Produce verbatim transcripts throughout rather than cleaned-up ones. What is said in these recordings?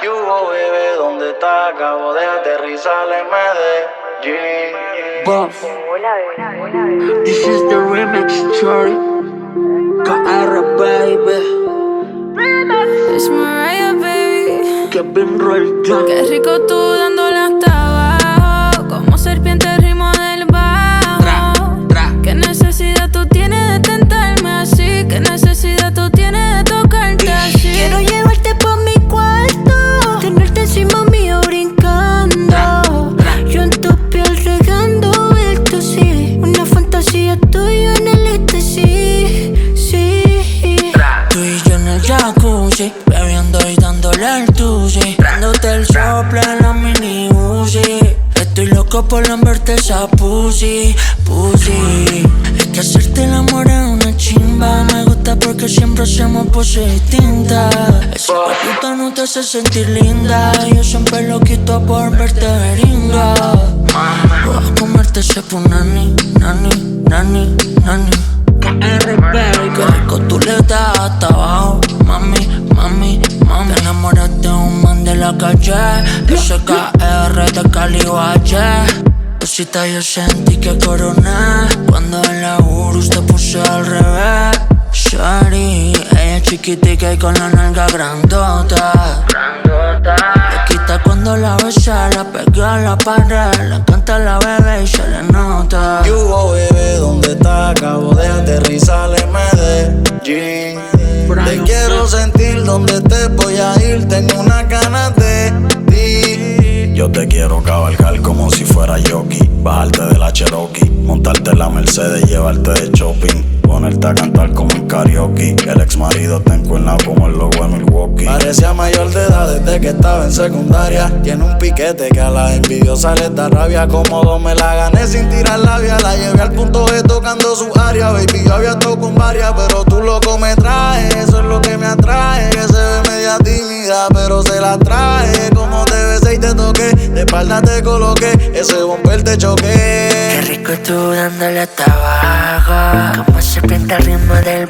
¿Qué hubo, bebé? ¿Dónde estás? Acabo de aterrizar en Medellín. Buff. This is the remix, Shorty. K R, baby. Es Mariah, baby. Kevin Roll John. Qué rico tú dándole hasta abajo, como serpiente el ritmo del bajo. Tra, tra. ¿Qué necesidad tú tienes de tentarme así? ¿Qué necesidad tú tienes de tocarte así? Quiero llevarte pa' mi cuarto, tenerte encima mío brincando. Tra, tra. Yo en tu piel regando el sí. Una fantasía tuya en el éxtasis, sí. Tra. Tú y yo en el jacuzzi, bebiendo y dándole el tusi, dándote el sople en la mini Uzi. Estoy loco por lamberte esa pussy, pussy. Es que hacerte el amor es una chimba. Me gusta porque siempre hacemos poses distintas. Ese cuerpito no te hace sentir linda. Yo siempre lo quito por verte beringa. Voy a comerte ese punani, nani, nani, nani. K R, baby. Qué rico tú le das hasta abajo, mami, mami, mami. Te enamoras de un man de la calle, ese K R de Cali Valle. Cosita yo sentí que coroné cuando en la Urus te puse al revés. Shari, ella es chiquitica y con la nalga grandota. Le quita cuando la besa, la pega a la pared. Le encanta la bebé y se le nota. ¿Qué hubo, bebé? ¿Dónde estás? Acabo de aterrizar en Medellín. Te quiero sentir donde te voy a ir. Tengo una ganas de ti. Yo te quiero cabalgar como si fuera jockey. Bajarte de la Cherokee, montarte en la Mercedes, llevarte de shopping, ponerte a cantar como en karaoke. El ex marido te encuentra como el logo de Milwaukee. Parecía mayor de edad desde que estaba en secundaria. Tiene un piquete que a la envidiosa les da rabia. Cómodo me la gané sin tirar labia. La llevé al punto G tocando su área. Baby, yo había tocado con varias, pero tú loco me traes. Eso es lo que me atrae. Que se ve media tímida, pero se la trae. Como te besé y te toqué, de espalda te coloqué, ese bumper te choqué. Qué rico tú dándole hasta abajo, como serpiente al ritmo del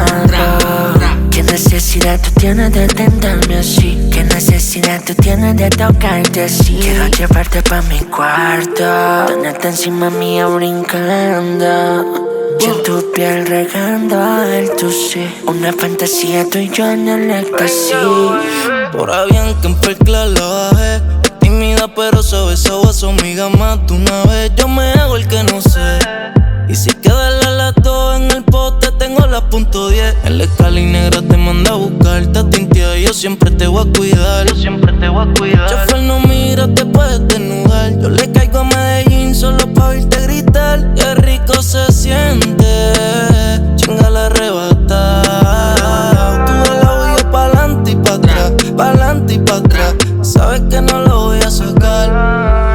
bajo. ¿Qué necesidad tú tienes de tentarme así? ¿Qué necesidad tú tienes de tocarte así? Quiero llevarte pa' mi cuarto, tenerte encima mía brincando. Yo en tu piel regando el tusi. Una fantasía tú y yo en el éxtasis. Por ahí bien que en Percla la bajé. Es tímida pero sabe a su amiga más de una vez. Yo me hago el que no sé. Y si queda la lato en el poste, tengo la punto diez. En la escala y negra te manda a buscar. Te tintia y yo siempre te voy a cuidar. Yo siempre te voy a cuidar. Chofer, no mira, te puedes desnudar. Yo le caigo a Medellín solo pa' oírte gritar. Qué rico se siente, chinga la arrebata. Tú de lado y yo pa'lante y pa' atrás, pa'lante y pa' atrás. Sabes que no lo voy a sacar.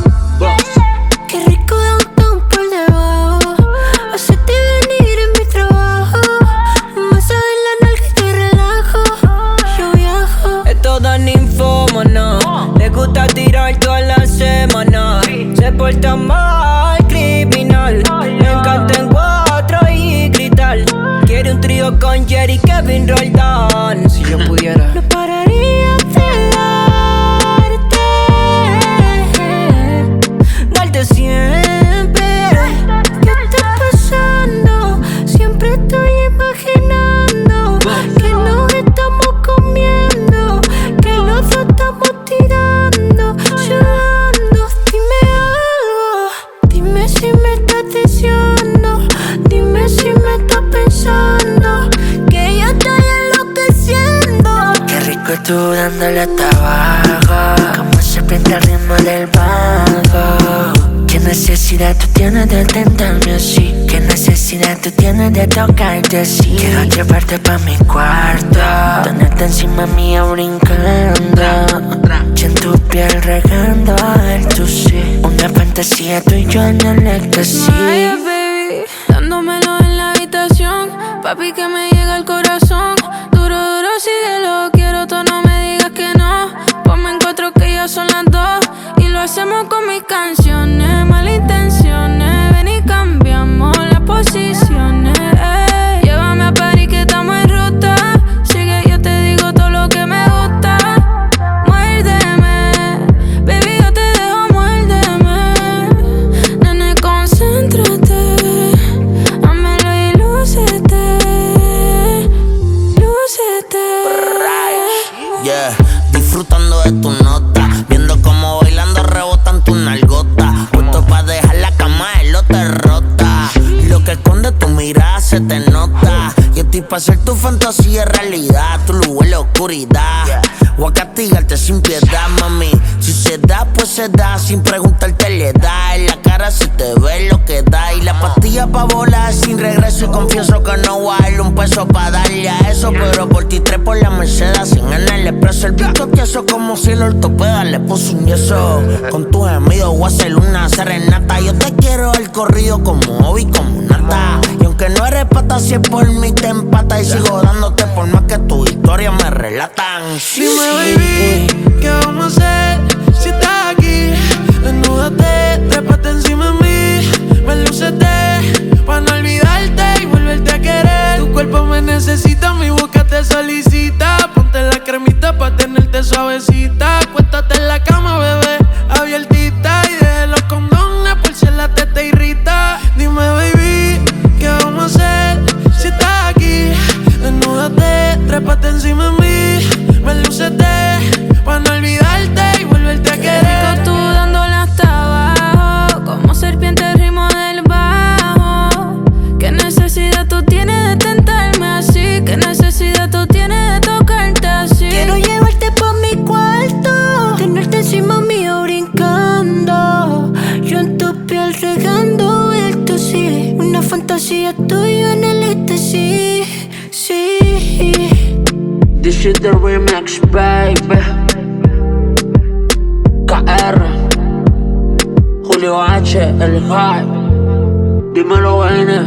Qué rico downtown por debajo, hacerte venir en mi trabajo. Masa en la nalga y te relajo. Yo viajo. Es toda ninfómana, le gusta tirar toda la semana. Se porta mal, criminal, le encanta en cuatro y gritar. Quiere un trío con Jerry, Kevin Roldán. Si yo pudiera, No pararía de darte, darte siempre. ¿qué está pasando? Siempre estoy imaginando que nos estamos comiendo, que los dos estamos tirando, sudando. Dime algo, dime si me estás deseando, dime si me estás pensando, que yo estoy enloqueciendo. Qué rico tú dándole hasta abajo, como serpiente al ritmo del bajo. ¿Qué necesidad tú tienes de tentarme así? ¿Qué necesidad tú tienes de tocarte así? Quiero llevarte pa' mi cuarto, tenerte encima mía brincando. Yo en tu piel regando el tusi. Una fantasía tú y yo en el éxtasis. Mariah, baby, dándomelo en la habitación. Papi, que me llega al corazón. Duro, duro, síguelo. Quiero tú, no me digas que no. Ponme en cuatro que ya son las dos. Y lo hacemos con mis canciones. Malintenciones, ven y cambiamos las posiciones. Ey. Llévame a París que estamos en ruta. Sigue, yo te digo todo lo que me gusta. disfrutando de tu nota, viendo cómo bailando rebotan tus nalgotas. Puesto pa' dejar la cama el lote rota. Lo que esconde tu mirada se te nota. Yo estoy pa' hacer tu fantasía realidad, tu luz en la oscuridad. Voy a castigarte sin piedad, mami. Si se da, pues se da, sin preguntarte le da. En la cara se te ve lo que da. Y la pastilla pa' volar sin regreso. Y confieso que no voy a darle un peso pa' darle a eso. Pero por ti tres por la Mercedes, sin en el expreso. El bicho tieso como si el ortopeda le puso un yeso. Con tus gemidos voy a hacer una serenata. Yo te quiero al corrido como Obi, como Nata. Y aunque no eres pata, si es por mí te empata. Y sigo dándote por más que tu historia me relatan. Dime, baby, ¿qué vamos a hacer? Si estás aquí, desnúdate, trépate encima de mí. Me lucete, pa' no olvidarte y volverte a querer. Tu cuerpo me necesita, mi boca te solicita. Ponte la cremita pa' tenerte suavecita. Acuéstate en la cama, bebé, abiertita. Y deje los condones por si la teta irrita. Dime, baby, ¿qué vamos a hacer? Si estás aquí, desnúdate, trépate encima de mí. Me lucete, pa' no olvidarte y volverte a querer. Qué rico tú dándole hasta abajo, como serpiente el ritmo del bajo. ¿Qué necesidad tú tienes de tentarme así? ¿Qué necesidad tú tienes de tocarte así? Quiero llevarte pa' mi cuarto, tenerte encima mío brincando. Yo en tu piel regando éxtasis. Una fantasía tuya en el éxtasis, sí. This is the remix, baby. K R Julio H, el hype. Dímelo, N.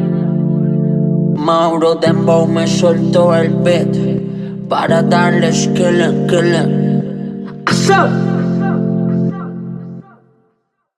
Mauro Dembow me soltó el beat para darles killing, killing. ¡Asap!